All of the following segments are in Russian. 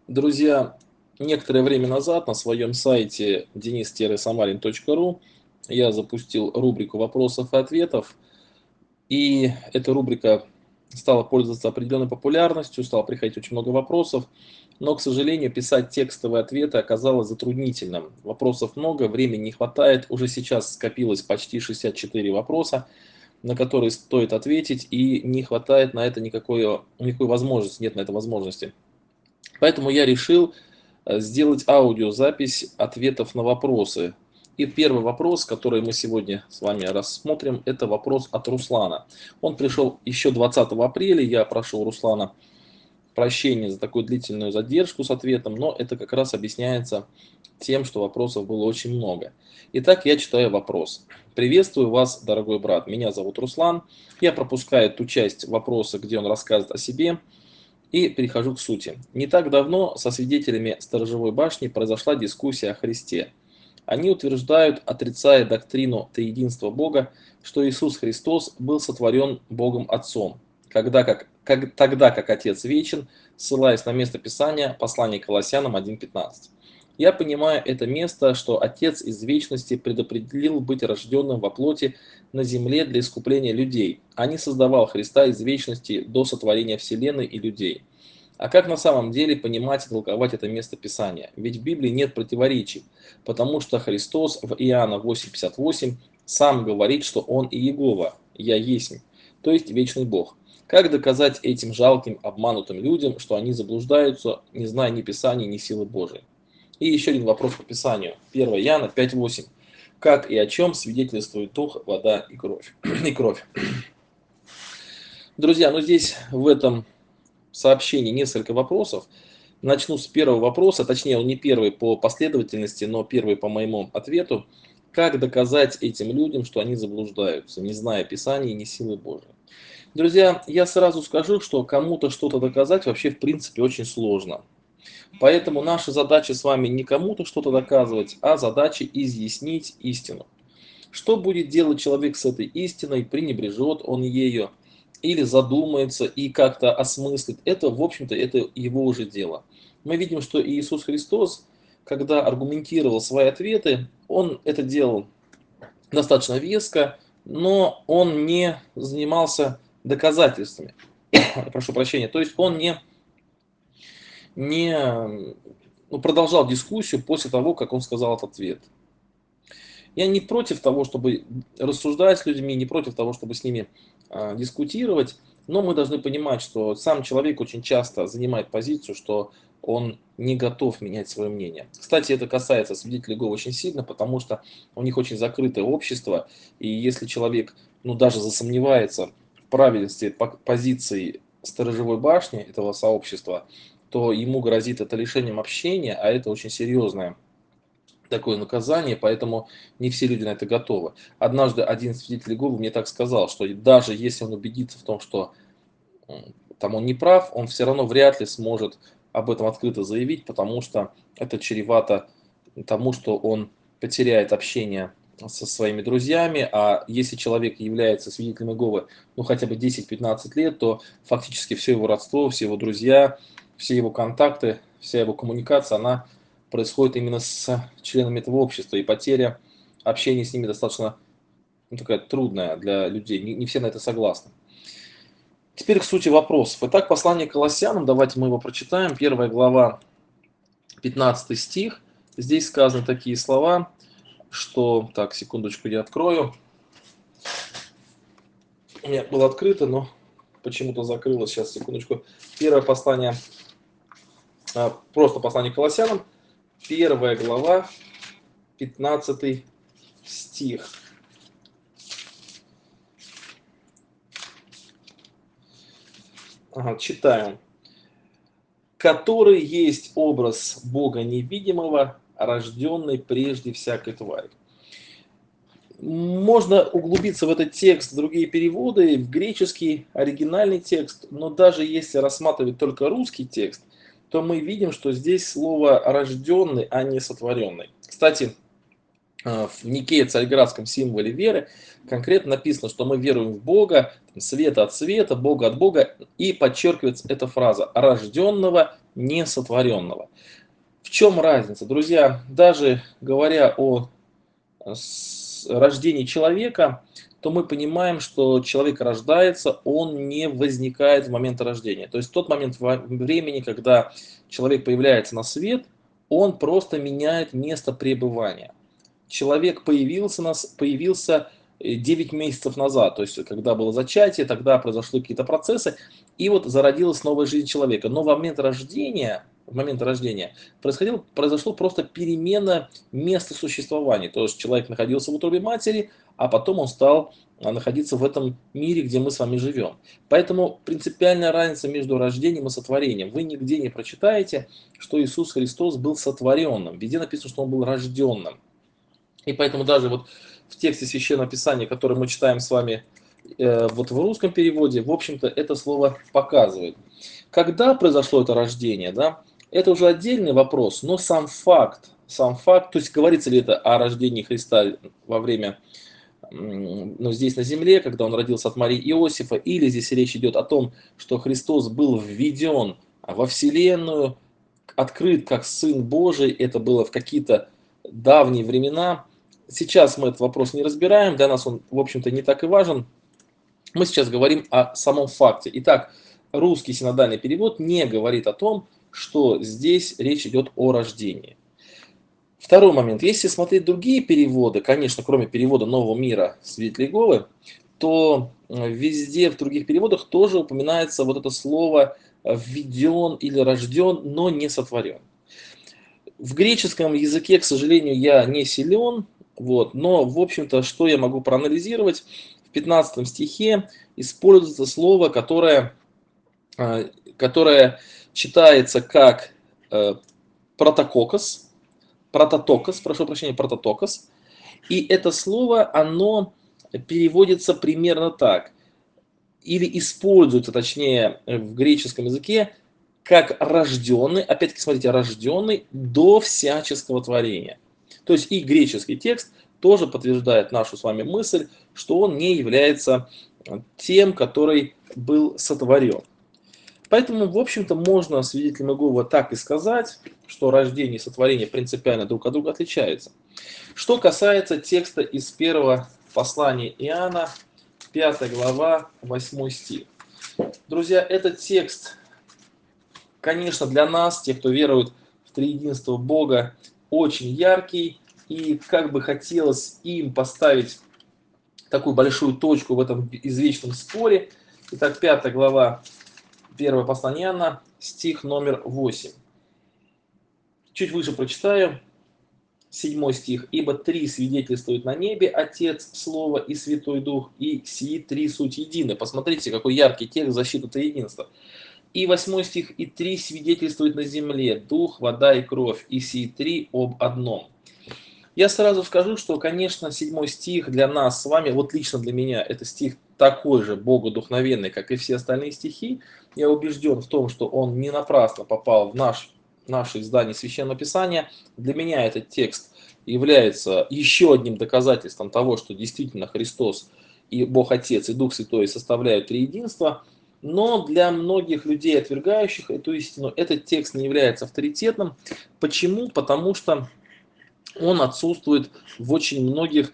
Друзья, некоторое время назад на своем сайте denis-samarin.ru я запустил рубрику вопросов и ответов, и эта рубрика стала пользоваться определенной популярностью, стало приходить очень много вопросов, но, к сожалению, писать текстовые ответы оказалось затруднительным. Вопросов много, времени не хватает, уже сейчас скопилось почти 64 вопроса, на которые стоит ответить, и не хватает на это никакой возможности, нет на это возможности. Поэтому я решил сделать аудиозапись ответов на вопросы. И первый вопрос, который мы сегодня с вами рассмотрим, это вопрос от Руслана. Он пришел еще 20 апреля, я прошу Руслана прощения за такую длительную задержку с ответом, но это как раз объясняется тем, что вопросов было очень много. Итак, я читаю вопрос. Приветствую вас, дорогой брат. Меня зовут Руслан. Я пропускаю ту часть вопроса, где он рассказывает о себе, и перехожу к сути. Не так давно со свидетелями сторожевой башни произошла дискуссия о Христе. Они утверждают, отрицая доктрину триединства Бога, что Иисус Христос был сотворен Богом Отцом, тогда как Отец вечен, ссылаясь на место Писания, послание Колоссянам 1:15. Я понимаю это место, что Отец из вечности предопределил быть рожденным во плоти на земле для искупления людей, а не создавал Христа из вечности до сотворения Вселенной и людей. А как на самом деле понимать и толковать это место Писания? Ведь в Библии нет противоречий, потому что Христос в Иоанна 8:58 сам говорит, что Он и Иегова, Я есть, то есть вечный Бог. Как доказать этим жалким, обманутым людям, что они заблуждаются, не зная ни Писания, ни силы Божией? И еще один вопрос по Писанию. 1 Иоанна 5:8. Как и о чем свидетельствует дух, вода и кровь? и кровь. Друзья, ну здесь в этом сообщении несколько вопросов. Начну с первого вопроса, точнее он не первый по последовательности, но первый по моему ответу. Как доказать этим людям, что они заблуждаются, не зная Писания и не силы Божией? Друзья, я сразу скажу, что кому-то что-то доказать вообще в принципе очень сложно. Поэтому наша задача с вами не кому-то что-то доказывать, а задача изъяснить истину. Что будет делать человек с этой истиной, пренебрежет он ею или задумается и как-то осмыслит, это, в общем-то, это его уже дело. Мы видим, что Иисус Христос, когда аргументировал свои ответы, он это делал достаточно веско, но он не занимался доказательствами. Прошу прощения. То есть он не продолжал дискуссию после того, как он сказал этот ответ. Я не против того, чтобы рассуждать с людьми, не против того, чтобы с ними дискутировать, но мы должны понимать, что сам человек очень часто занимает позицию, что он не готов менять свое мнение. Кстати, это касается свидетелей Иеговы очень сильно, потому что у них очень закрытое общество, и если человек даже засомневается в правильности позиции сторожевой башни этого сообщества, то ему грозит это лишением общения, а это очень серьезное такое наказание, поэтому не все люди на это готовы. Однажды один свидетель Иеговы мне так сказал, что даже если он убедится в том, что там он не прав, он все равно вряд ли сможет об этом открыто заявить, потому что это чревато тому, что он потеряет общение со своими друзьями, а если человек является свидетелем Иеговы, хотя бы 10-15 лет, то фактически все его родство, все его друзья, все его контакты, вся его коммуникация, она происходит именно с членами этого общества, и потеря общения с ними достаточно такая трудная для людей, не все на это согласны. Теперь к сути вопросов. Итак, послание к Колоссянам, давайте мы его прочитаем. 1 глава, 15 стих. Здесь сказаны такие слова, что... Так, секундочку, я открою. У меня было открыто, но почему-то закрылось. Сейчас, секундочку. Первое послание, просто послание к Колоссянам. 1 глава, 15 стих. Читаем. Который есть образ Бога невидимого, рожденный прежде всякой твари. Можно углубиться в этот текст, в другие переводы, в греческий оригинальный текст, но даже если рассматривать только русский текст, то мы видим, что здесь слово «рожденный», а не «сотворенный». Кстати, в Никее-Царьградском символе веры конкретно написано, что мы веруем в Бога, света от света, Бога от Бога, и подчеркивается эта фраза «рожденного несотворенного. В чем разница? Друзья, даже говоря о рождении человека, то мы понимаем, что человек рождается, он не возникает в момент рождения. То есть в тот момент времени, когда человек появляется на свет, он просто меняет место пребывания. Человек появился 9 месяцев назад, то есть когда было зачатие, тогда произошли какие-то процессы, и вот зародилась новая жизнь человека. Но в момент рождения произошло просто перемена места существования. То есть человек находился в утробе матери, а потом он стал находиться в этом мире, где мы с вами живем. Поэтому принципиальная разница между рождением и сотворением. Вы нигде не прочитаете, что Иисус Христос был сотворенным. Везде написано, что он был рожденным. И поэтому даже вот в тексте Священного Писания, который мы читаем с вами вот в русском переводе, в общем-то, это слово показывает. Когда произошло это рождение, да, это уже отдельный вопрос, но сам факт, то есть говорится ли это о рождении Христа во время, ну, здесь на земле, когда он родился от Марии и Иосифа, или здесь речь идет о том, что Христос был введен во Вселенную, открыт как Сын Божий, это было в какие-то давние времена. Сейчас мы этот вопрос не разбираем, для нас он, в общем-то, не так и важен. Мы сейчас говорим о самом факте. Итак, русский синодальный перевод не говорит о том, что здесь речь идет о рождении. Второй момент. Если смотреть другие переводы, конечно, кроме перевода Нового мира свидетелей Иеговы, то везде в других переводах тоже упоминается вот это слово «введен» или «рожден», но не «сотворен». В греческом языке, к сожалению, я не силен, вот, но, в общем-то, что я могу проанализировать? В 15 стихе используется слово, которое читается как прототокос, прошу прощения, прототокос, и это слово, оно переводится примерно так, или используется, точнее, в греческом языке, как рожденный, опять-таки, смотрите, рожденный до всяческого творения. То есть и греческий текст тоже подтверждает нашу с вами мысль, что он не является тем, который был сотворен. Поэтому, в общем-то, можно свидетелям Иеговы так и сказать, что рождение и сотворение принципиально друг от друга отличаются. Что касается текста из первого послания Иоанна, 5 глава, 8 стих. Друзья, этот текст, конечно, для нас, тех, кто верует в триединство Бога, очень яркий, и как бы хотелось им поставить такую большую точку в этом извечном споре. Итак, 5 глава, 1 послание Иоанна, стих номер 8. Чуть выше прочитаю. 7 стих. «Ибо 3 свидетельствуют на небе, Отец, Слово и Святой Дух, и сии 3 суть едины». Посмотрите, какой яркий текст защиты триединства. И 8 стих. «И 3 свидетельствуют на земле, Дух, вода и кровь, и сии 3 об одном». Я сразу скажу, что, конечно, 7 стих для нас с вами, вот лично для меня, это стих такой же богодухновенный, как и все остальные стихи. Я убежден в том, что он не напрасно попал в наше издание Священного Писания. Для меня этот текст является еще одним доказательством того, что действительно Христос и Бог Отец и Дух Святой составляют триединство. Но для многих людей, отвергающих эту истину, этот текст не является авторитетным. Почему? Потому что он отсутствует в очень многих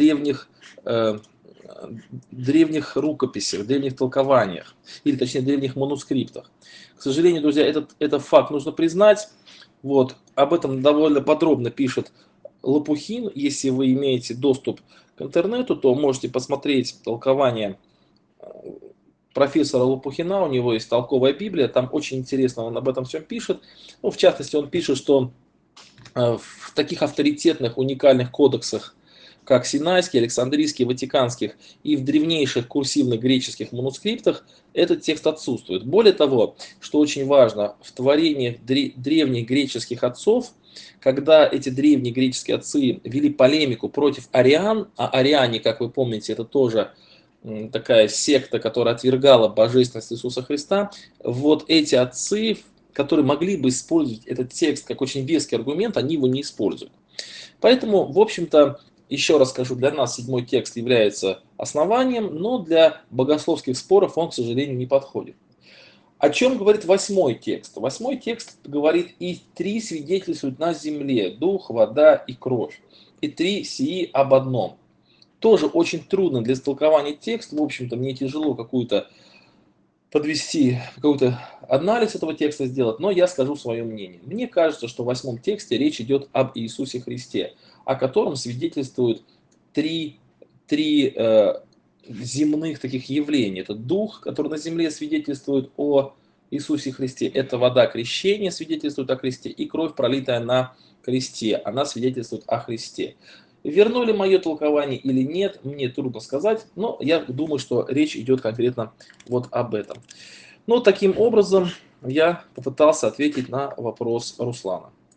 древних рукописях, древних толкованиях, или точнее древних манускриптах. К сожалению, друзья, этот факт нужно признать. Вот, об этом довольно подробно пишет Лопухин. Если вы имеете доступ к интернету, то можете посмотреть толкование профессора Лопухина. У него есть толковая Библия, там очень интересно он об этом всем пишет. Ну, в частности, он пишет, что в таких авторитетных, уникальных кодексах, как Синайский, Александрийский, Ватиканских и в древнейших курсивных греческих манускриптах этот текст отсутствует. Более того, что очень важно, в творениях древних греческих отцов, когда эти древние греческие отцы вели полемику против ариан, а ариане, как вы помните, это тоже такая секта, которая отвергала божественность Иисуса Христа, вот эти отцы, которые могли бы использовать этот текст как очень веский аргумент, они его не используют. Поэтому, в общем-то, еще раз скажу, для нас 7 текст является основанием, но для богословских споров он, к сожалению, не подходит. О чем говорит восьмой текст? Восьмой текст говорит: «И три свидетельствуют на земле, дух, вода и кровь, и три сии об одном». Тоже очень трудно для истолкования текст. В общем-то, мне тяжело какую-то подвести, какой-то анализ этого текста сделать, но я скажу свое мнение. Мне кажется, что в восьмом тексте речь идет об Иисусе Христе, о котором свидетельствуют три, три земных таких явления. Это Дух, который на земле свидетельствует о Иисусе Христе. Это вода крещения свидетельствует о Христе. И кровь, пролитая на кресте, она свидетельствует о Христе. Верно ли мое толкование или нет, мне трудно сказать, но я думаю, что речь идет конкретно вот об этом. Ну, таким образом, я попытался ответить на вопрос Руслана.